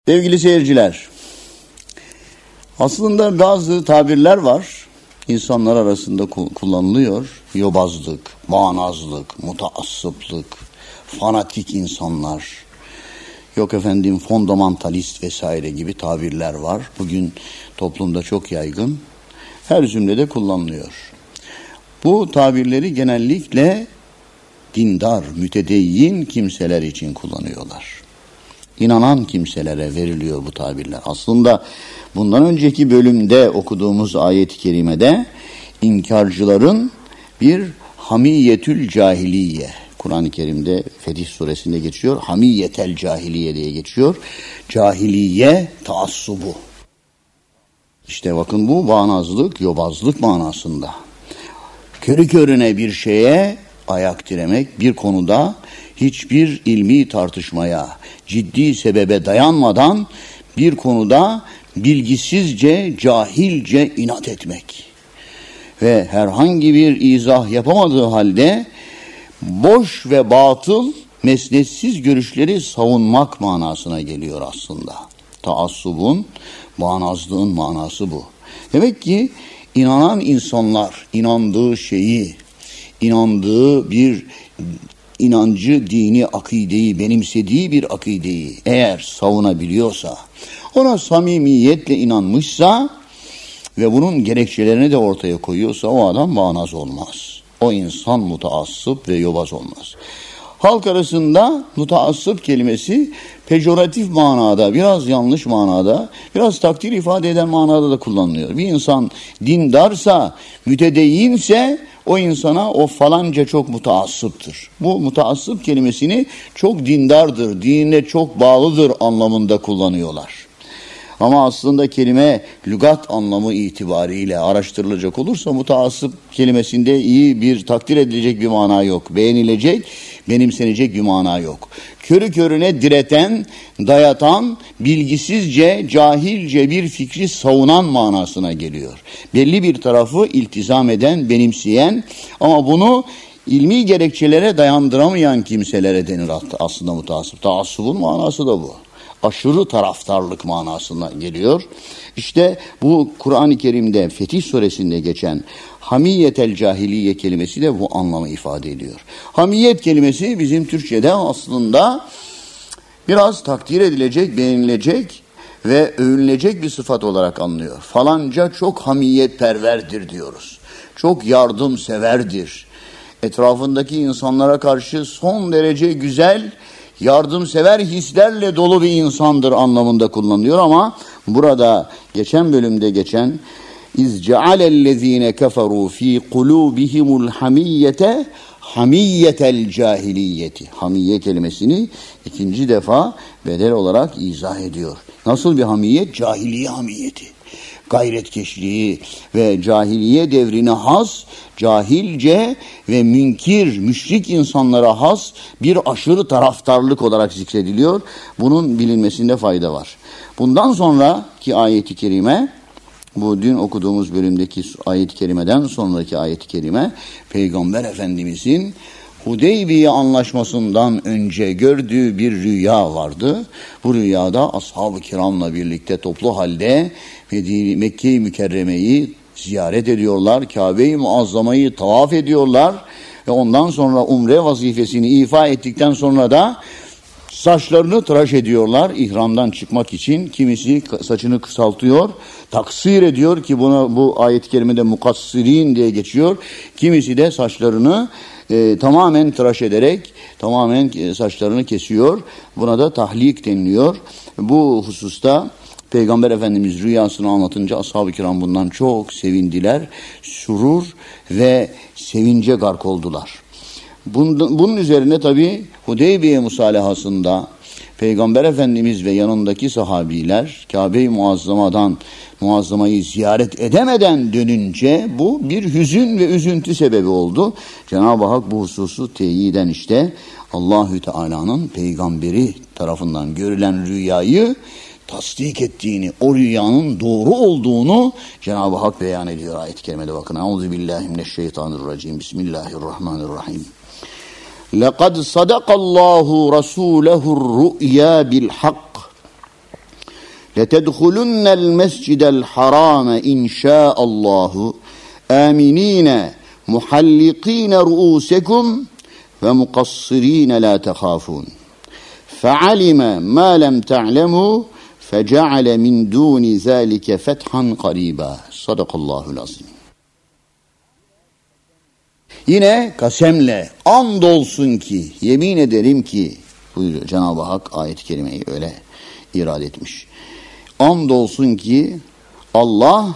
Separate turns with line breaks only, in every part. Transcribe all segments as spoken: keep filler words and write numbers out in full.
Sevgili seyirciler, aslında bazı tabirler var, insanlar arasında kullanılıyor. Yobazlık, bağnazlık, mutaassıplık, fanatik insanlar, yok efendim fundamentalist vesaire gibi tabirler var. Bugün toplumda çok yaygın, her cümlede kullanılıyor. Bu tabirleri genellikle dindar, mütedeyyin kimseler için kullanıyorlar. İnanan kimselere veriliyor bu tabirler. Aslında bundan önceki bölümde okuduğumuz ayet-i kerimede inkarcıların bir hamiyetül cahiliye, Kur'an-ı Kerim'de Fetih Suresinde geçiyor, hamiyetel cahiliye diye geçiyor. Cahiliye taassubu. İşte bakın bu bağnazlık, yobazlık manasında. Körü körüne bir şeye ayak diremek, bir konuda hiçbir ilmi tartışmaya, ciddi sebebe dayanmadan bir konuda bilgisizce, cahilce inat etmek. Ve herhangi bir izah yapamadığı halde boş ve batıl, mesnetsiz görüşleri savunmak manasına geliyor aslında. Taassubun, bağnazlığın manası bu. Demek ki inanan insanlar, inandığı şeyi, inandığı bir inancı, dini, akideyi, benimsediği bir akideyi eğer savunabiliyorsa, ona samimiyetle inanmışsa ve bunun gerekçelerini de ortaya koyuyorsa o adam bağnaz olmaz. O insan mutaassıp ve yobaz olmaz. Halk arasında mutaassıp kelimesi pejoratif manada, biraz yanlış manada, biraz takdir ifade eden manada da kullanılıyor. Bir insan dindarsa, mütedeyyinse o insana o falanca çok mutaassıptır. Bu mutaassıp kelimesini çok dindardır, dinine çok bağlıdır anlamında kullanıyorlar. Ama aslında kelime lügat anlamı itibariyle araştırılacak olursa mutaassıp kelimesinde iyi bir takdir edilecek bir mana yok. Beğenilecek, benimsenecek bir mana yok. Körü körüne direten, dayatan, bilgisizce, cahilce bir fikri savunan manasına geliyor. Belli bir tarafı iltizam eden, benimseyen ama bunu ilmi gerekçelere dayandıramayan kimselere denir aslında mutaassıp. Taassubun manası da bu. Aşırı taraftarlık manasına geliyor. İşte bu Kur'an-ı Kerim'de Fetih Suresinde geçen hamiyetel cahiliye kelimesi de bu anlamı ifade ediyor. Hamiyet kelimesi bizim Türkçe'de aslında biraz takdir edilecek, beğenilecek ve övünülecek bir sıfat olarak anlıyor. Falanca çok hamiyetperverdir diyoruz. Çok yardımseverdir. Etrafındaki insanlara karşı son derece güzel, yardımsever hislerle dolu bir insandır anlamında kullanılıyor ama burada geçen bölümde geçen İzcealellezine keferu fi kulubihimul hamiyete hamiyetel cahiliyeti. Hamiye kelimesini ikinci defa bedel olarak izah ediyor. Nasıl bir hamiyet? Cahiliye hamiyeti. Gayretkeşliği ve cahiliye devrine has, cahilce ve münkir, müşrik insanlara has bir aşırı taraftarlık olarak zikrediliyor. Bunun bilinmesinde fayda var. Bundan sonraki ayet-i kerime, bu dün okuduğumuz bölümdeki ayet-i kerimeden sonraki ayet-i kerime, Peygamber Efendimizin Hudeybiye anlaşmasından önce gördüğü bir rüya vardı. Bu rüyada ashab-ı kiramla birlikte toplu halde Mekke-i Mükerreme'yi ziyaret ediyorlar. Kabe-i Muazzama'yı tavaf ediyorlar. Ve ondan sonra umre vazifesini ifa ettikten sonra da saçlarını tıraş ediyorlar ihramdan çıkmak için. Kimisi saçını kısaltıyor, taksir ediyor ki buna bu ayet-i kerimede mukassirin diye geçiyor. Kimisi de saçlarını e, tamamen tıraş ederek tamamen e, saçlarını kesiyor. Buna da tahlik deniliyor. Bu hususta Peygamber Efendimiz rüyasını anlatınca ashab-ı kiram bundan çok sevindiler. Surur ve sevince gark oldular. Bunun, bunun üzerine tabi Hudeybiye musalahasında Peygamber Efendimiz ve yanındaki sahabiler Kabe-i Muazzama'dan Muazzama'yı ziyaret edemeden dönünce bu bir hüzün ve üzüntü sebebi oldu. Cenab-ı Hak bu hususu teyiden işte Allahü Teala'nın peygamberi tarafından görülen rüyayı tasdik ettiğini, o rüyanın doğru olduğunu Cenab-ı Hak beyan ediyor ayet-i kerimede. Bakın. Euzubillahimineşşeytanirracim. Bismillahirrahmanirrahim. لَقَدْ صَدَقَ اللّٰهُ رَسُولَهُ الرُّؤْيَا بِالْحَقِّ لَتَدْخُلُنَّ الْمَسْجِدَ الْحَرَامَ اِنْ شَاءَ اللّٰهُ آمِن۪ينَ مُحَلِّق۪ينَ رُؤُوسَكُمْ وَمُقَصِّر۪ينَ لَا تَخَافُونَ فَعَلِمَ مَا لَمْ تَعْلَمُوا فَجَعَلَ مِنْ دُونِ ذَٰلِكَ فَتْحًا قَرِيبًا. Sadakallahul azim. Yine kasemle, andolsun ki, yemin ederim ki, buyuruyor Cenab-ı Hak, ayet-i kerimeyi öyle irade etmiş. Andolsun ki Allah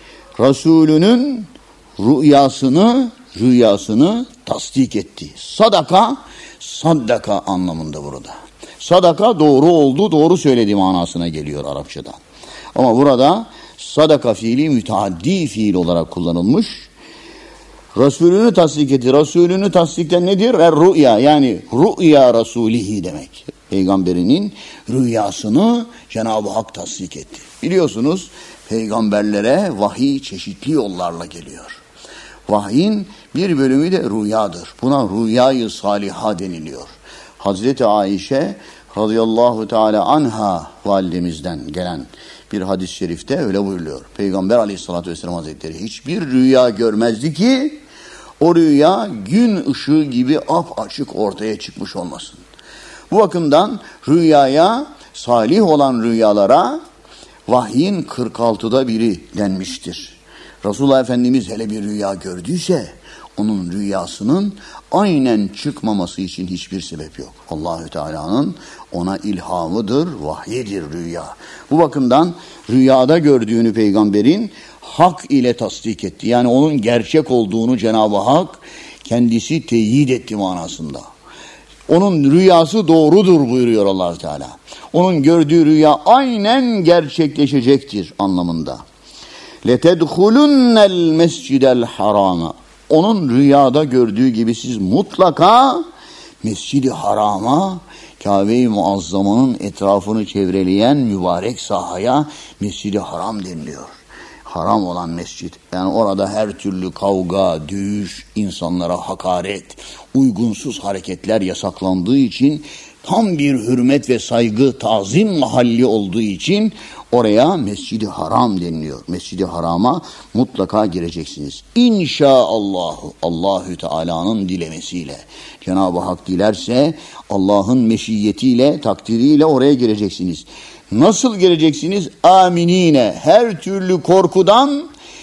Resulünün rüyasını rüyasını tasdik etti. Sadaka, saddaka anlamında burada. Sadaka doğru oldu, doğru söyledi manasına geliyor Arapçada. Ama burada sadaka fiili müteaddi fiil olarak kullanılmış. Resulünü tasdik etti. Resulünü tasdikten nedir? Er-rü'ya, yani rü'ya Resulihi demek. Peygamberinin rüyasını Cenab-ı Hak tasdik etti. Biliyorsunuz peygamberlere vahiy çeşitli yollarla geliyor. Vahyin bir bölümü de rüyadır. Buna rüyayı saliha deniliyor. Hazreti Ayşe radıyallahu teala anha validemizden gelen bir hadis-i şerifte öyle buyuruyor. Peygamber aleyhissalatü vesselam hazretleri hiçbir rüya görmezdi ki o rüya gün ışığı gibi apaçık ortaya çıkmış olmasın. Bu bakımdan rüyaya, salih olan rüyalara vahyin kırk altıda biri denmiştir. Resulullah Efendimiz hele bir rüya gördüyse onun rüyasının aynen çıkmaması için hiçbir sebep yok. Allahü Teala'nın ona ilhamıdır, vahyidir rüya. Bu bakımdan rüyada gördüğünü peygamberin hak ile tasdik etti. Yani onun gerçek olduğunu Cenab-ı Hak kendisi teyit etti manasında. Onun rüyası doğrudur buyuruyor Allah Teala. Onun gördüğü rüya aynen gerçekleşecektir anlamında. لَتَدْخُلُنَّ الْمَسْجِدَ الْحَرَامَ. Onun rüyada gördüğü gibi siz mutlaka Mescid-i Haram'a, Kabe-i Muazzama'nın etrafını çevreleyen mübarek sahaya Mescid-i Haram deniliyor. Haram olan mescit. Yani orada her türlü kavga, dövüş, insanlara hakaret, uygunsuz hareketler yasaklandığı için tam bir hürmet ve saygı, tazim mahalli olduğu için oraya Mescid-i Haram deniliyor. Mescid-i Haram'a mutlaka gireceksiniz. İnşaallahu, Allahü Teala'nın dilemesiyle. Cenab-ı Hak dilerse Allah'ın meşiyetiyle, takdiriyle oraya gireceksiniz. Nasıl gireceksiniz? Aminine, her türlü korkudan,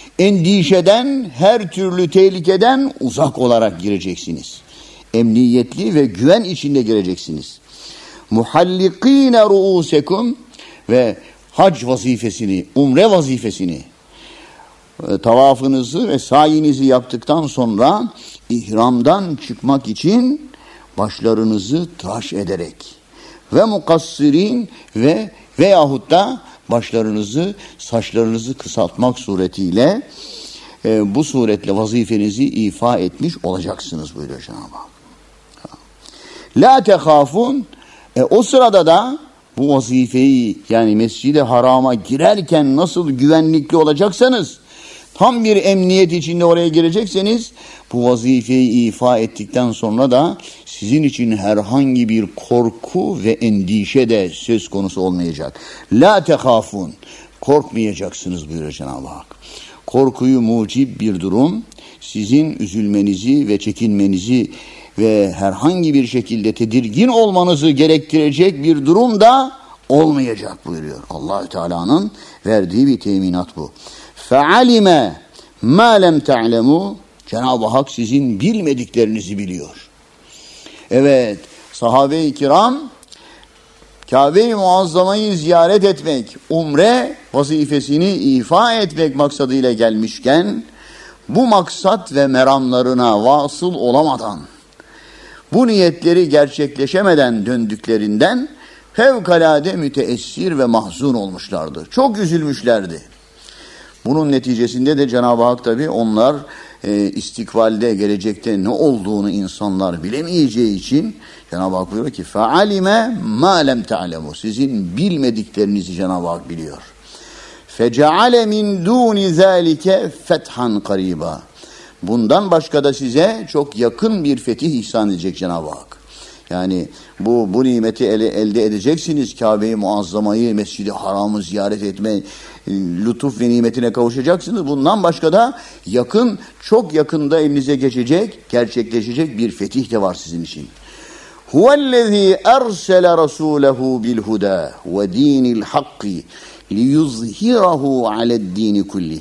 endişeden, her türlü tehlikeden uzak olarak gireceksiniz. Emniyetli ve güven içinde gireceksiniz. Muhallikine ruusekum, ve hac vazifesini, umre vazifesini, tavafınızı ve sayinizi yaptıktan sonra ihramdan çıkmak için başlarınızı tıraş ederek ve mukassirin ve veyahut da başlarınızı, saçlarınızı kısaltmak suretiyle e, bu suretle vazifenizi ifa etmiş olacaksınız buyuruyor Cenab-ı Hak. La tehafun, e, o sırada da bu vazifeyi, yani Mescid-i Haram'a girerken nasıl güvenlikli olacaksanız, tam bir emniyet içinde oraya girecekseniz, bu vazifeyi ifa ettikten sonra da sizin için herhangi bir korku ve endişe de söz konusu olmayacak. La tehafun, korkmayacaksınız buyuruyor Cenab-ı Hak. Korkuyu mucib bir durum, sizin üzülmenizi ve çekinmenizi ve herhangi bir şekilde tedirgin olmanızı gerektirecek bir durum da olmayacak buyuruyor. Allah-u Teala'nın verdiği bir teminat bu. فَعَلِمَ مَا لَمْ تَعْلَمُوا. Cenab-ı Hak sizin bilmediklerinizi biliyor. Evet, sahabe-i kiram Kabe-i Muazzama'yı ziyaret etmek, umre vazifesini ifa etmek maksadıyla gelmişken, bu maksat ve meramlarına vasıl olamadan, bu niyetleri gerçekleşemeden döndüklerinden fevkalade müteessir ve mahzun olmuşlardı. Çok üzülmüşlerdi. Bunun neticesinde de Cenab-ı Hak tabi onlar e, istikbalde, gelecekte ne olduğunu insanlar bilemeyeceği için Cenab-ı Hak buyuruyor ki فَعَلِمَ مَا لَمْ تَعْلَمُوا. Sizin bilmediklerinizi Cenab-ı Hak biliyor. فَجَعَلَ مِنْ دُونِ ذَٰلِكَ فَتْحًا قَرِيبًا. Bundan başka da size çok yakın bir fetih ihsan edecek Cenab-ı Hak. Yani bu bu nimeti ele, elde edeceksiniz. Kabe-i Muazzama'yı, Mescid-i Haram'ı ziyaret etme, lütuf ve nimetine kavuşacaksınız. Bundan başka da yakın, çok yakında elinize geçecek, gerçekleşecek bir fetih de var sizin için. Huvellezî ersele rasûlehu bilhudâ ve dînil hakki liyuzhirahu ale'd-dîni kullih.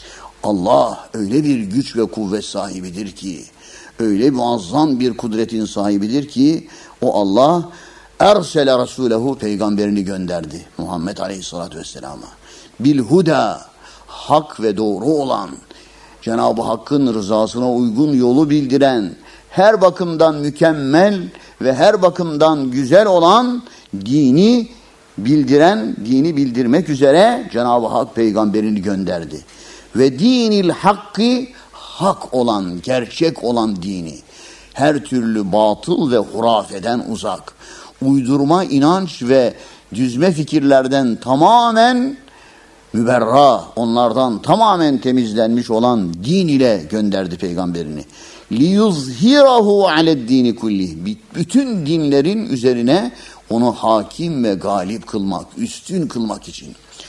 Allah öyle bir güç ve kuvvet sahibidir ki, öyle muazzam bir kudretin sahibidir ki, o Allah ersele rasûlehu, peygamberini gönderdi Muhammed Aleyhisselatü Vesselam'a. Bilhuda, hak ve doğru olan, Cenab-ı Hakk'ın rızasına uygun yolu bildiren, her bakımdan mükemmel ve her bakımdan güzel olan dini bildiren, dini bildirmek üzere Cenab-ı Hak peygamberini gönderdi. Ve dinil hakkı, hak olan, gerçek olan dini, her türlü batıl ve hurafeden uzak, uydurma inanç ve düzme fikirlerden tamamen müberra, onlardan tamamen temizlenmiş olan din ile gönderdi peygamberini. liyuzhirahu ale'd-dini kullih, bütün dinlerin üzerine onu hakim ve galip kılmak, üstün kılmak için.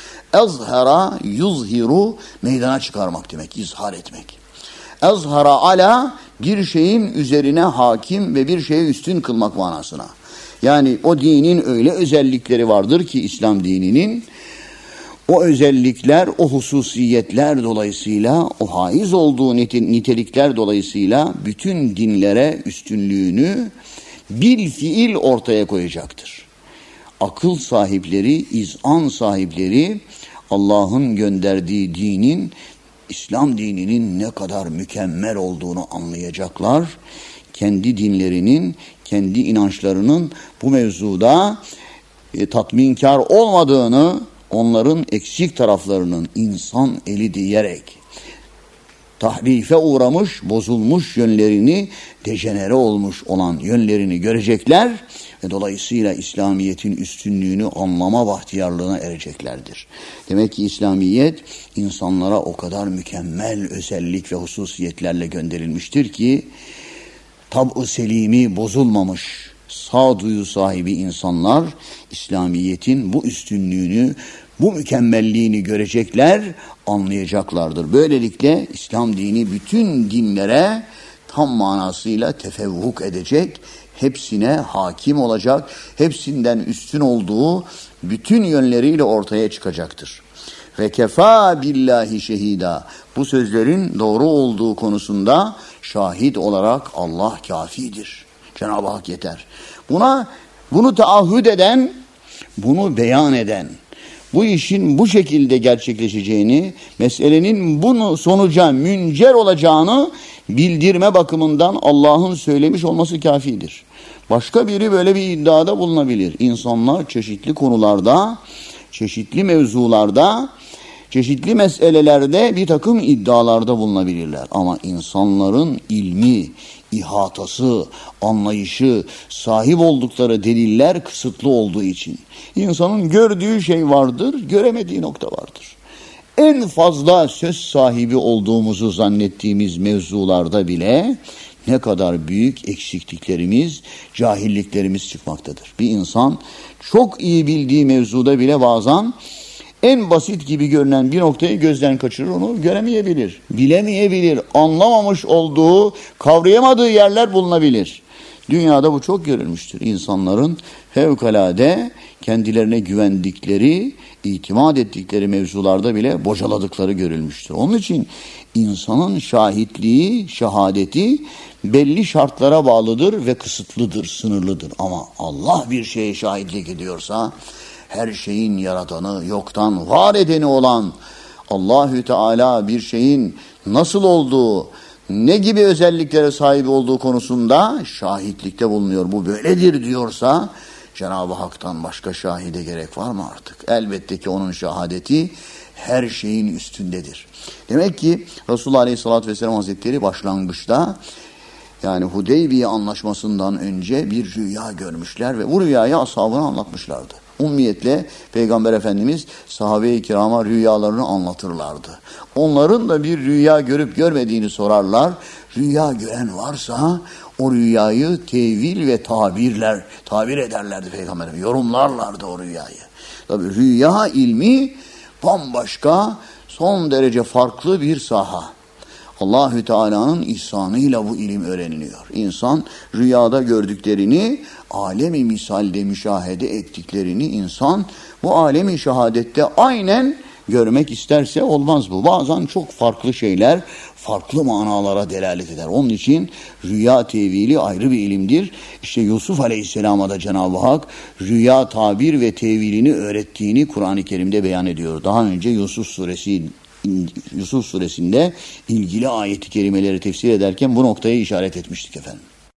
Ezhara yuzhiru, meydana çıkarmak demek, izhar etmek. Ezhara ala, bir şeyin üzerine hakim ve bir şeye üstün kılmak manasına. Yani o dinin öyle özellikleri vardır ki, İslam dininin o özellikler, o hususiyetler dolayısıyla, o haiz olduğu nitelikler dolayısıyla bütün dinlere üstünlüğünü bil fiil ortaya koyacaktır. Akıl sahipleri, izan sahipleri Allah'ın gönderdiği dinin, İslam dininin ne kadar mükemmel olduğunu anlayacaklar. Kendi dinlerinin, kendi inançlarının bu mevzuda e, tatminkar olmadığını, onların eksik taraflarının insan eli diyerek tahrife uğramış, bozulmuş yönlerini, dejenere olmuş olan yönlerini görecekler ve dolayısıyla İslamiyet'in üstünlüğünü anlama bahtiyarlığına ereceklerdir. Demek ki İslamiyet insanlara o kadar mükemmel özellik ve hususiyetlerle gönderilmiştir ki, tab-ı selimi bozulmamış, sağduyu sahibi insanlar İslamiyet'in bu üstünlüğünü, bu mükemmelliğini görecekler, anlayacaklardır. Böylelikle İslam dini bütün dinlere tam manasıyla tefevvuk edecek, hepsine hakim olacak, hepsinden üstün olduğu bütün yönleriyle ortaya çıkacaktır. Ve kefa billahi şehida, bu sözlerin doğru olduğu konusunda şahit olarak Allah kafidir. Cenab-ı Hak yeter. Buna bunu taahhüt eden, bunu beyan eden, bu işin bu şekilde gerçekleşeceğini, meselenin bunu sonuca müncer olacağını bildirme bakımından Allah'ın söylemiş olması kafidir. Başka biri böyle bir iddiada bulunabilir. İnsanlar çeşitli konularda, çeşitli mevzularda, çeşitli meselelerde bir takım iddialarda bulunabilirler. Ama insanların ilmi, ihatası, anlayışı, sahip oldukları deliller kısıtlı olduğu için insanın gördüğü şey vardır, göremediği nokta vardır. En fazla söz sahibi olduğumuzu zannettiğimiz mevzularda bile ne kadar büyük eksikliklerimiz, cahilliklerimiz çıkmaktadır. Bir insan çok iyi bildiği mevzuda bile bazen en basit gibi görünen bir noktayı gözden kaçırır, onu göremeyebilir, bilemeyebilir, anlamamış olduğu, kavrayamadığı yerler bulunabilir. Dünyada bu çok görülmüştür. İnsanların fevkalade kendilerine güvendikleri, itimat ettikleri mevzularda bile bocaladıkları görülmüştür. Onun için insanın şahitliği, şehadeti belli şartlara bağlıdır ve kısıtlıdır, sınırlıdır. Ama Allah bir şeye şahitlik ediyorsa, her şeyin yaratanı, yoktan var edeni olan Allahü Teala bir şeyin nasıl olduğu, ne gibi özelliklere sahip olduğu konusunda şahitlikte bulunuyor. Bu böyledir diyorsa Cenab-ı Hak'tan başka şahide gerek var mı artık? Elbette ki onun şehadeti her şeyin üstündedir. Demek ki Resulullah Aleyhisselatü Vesselam Hazretleri başlangıçta, yani Hudeybiye anlaşmasından önce bir rüya görmüşler ve bu rüyayı ashabına anlatmışlardı. Ummiyetle Peygamber Efendimiz sahabe-i kirama rüyalarını anlatırlardı. Onların da bir rüya görüp görmediğini sorarlar. Rüya gören varsa o rüyayı tevil ve tabirler, tabir ederlerdi Peygamberimiz. Yorumlarlardı o rüyayı. Tabii rüya ilmi bambaşka, son derece farklı bir saha. Allahü Teala'nın ihsanıyla bu ilim öğreniliyor. İnsan rüyada gördüklerini, alemi misalde müşahede ettiklerini insan bu alemi şehadette aynen görmek isterse olmaz bu. Bazen çok farklı şeyler, farklı manalara delalet eder. Onun için rüya tevili ayrı bir ilimdir. İşte Yusuf Aleyhisselam'a da Cenab-ı Hak rüya tabir ve tevilini öğrettiğini Kur'an-ı Kerim'de beyan ediyor. Daha önce Yusuf suresi Yusuf suresinde ilgili ayet-i kerimeleri tefsir ederken bu noktaya işaret etmiştik efendim.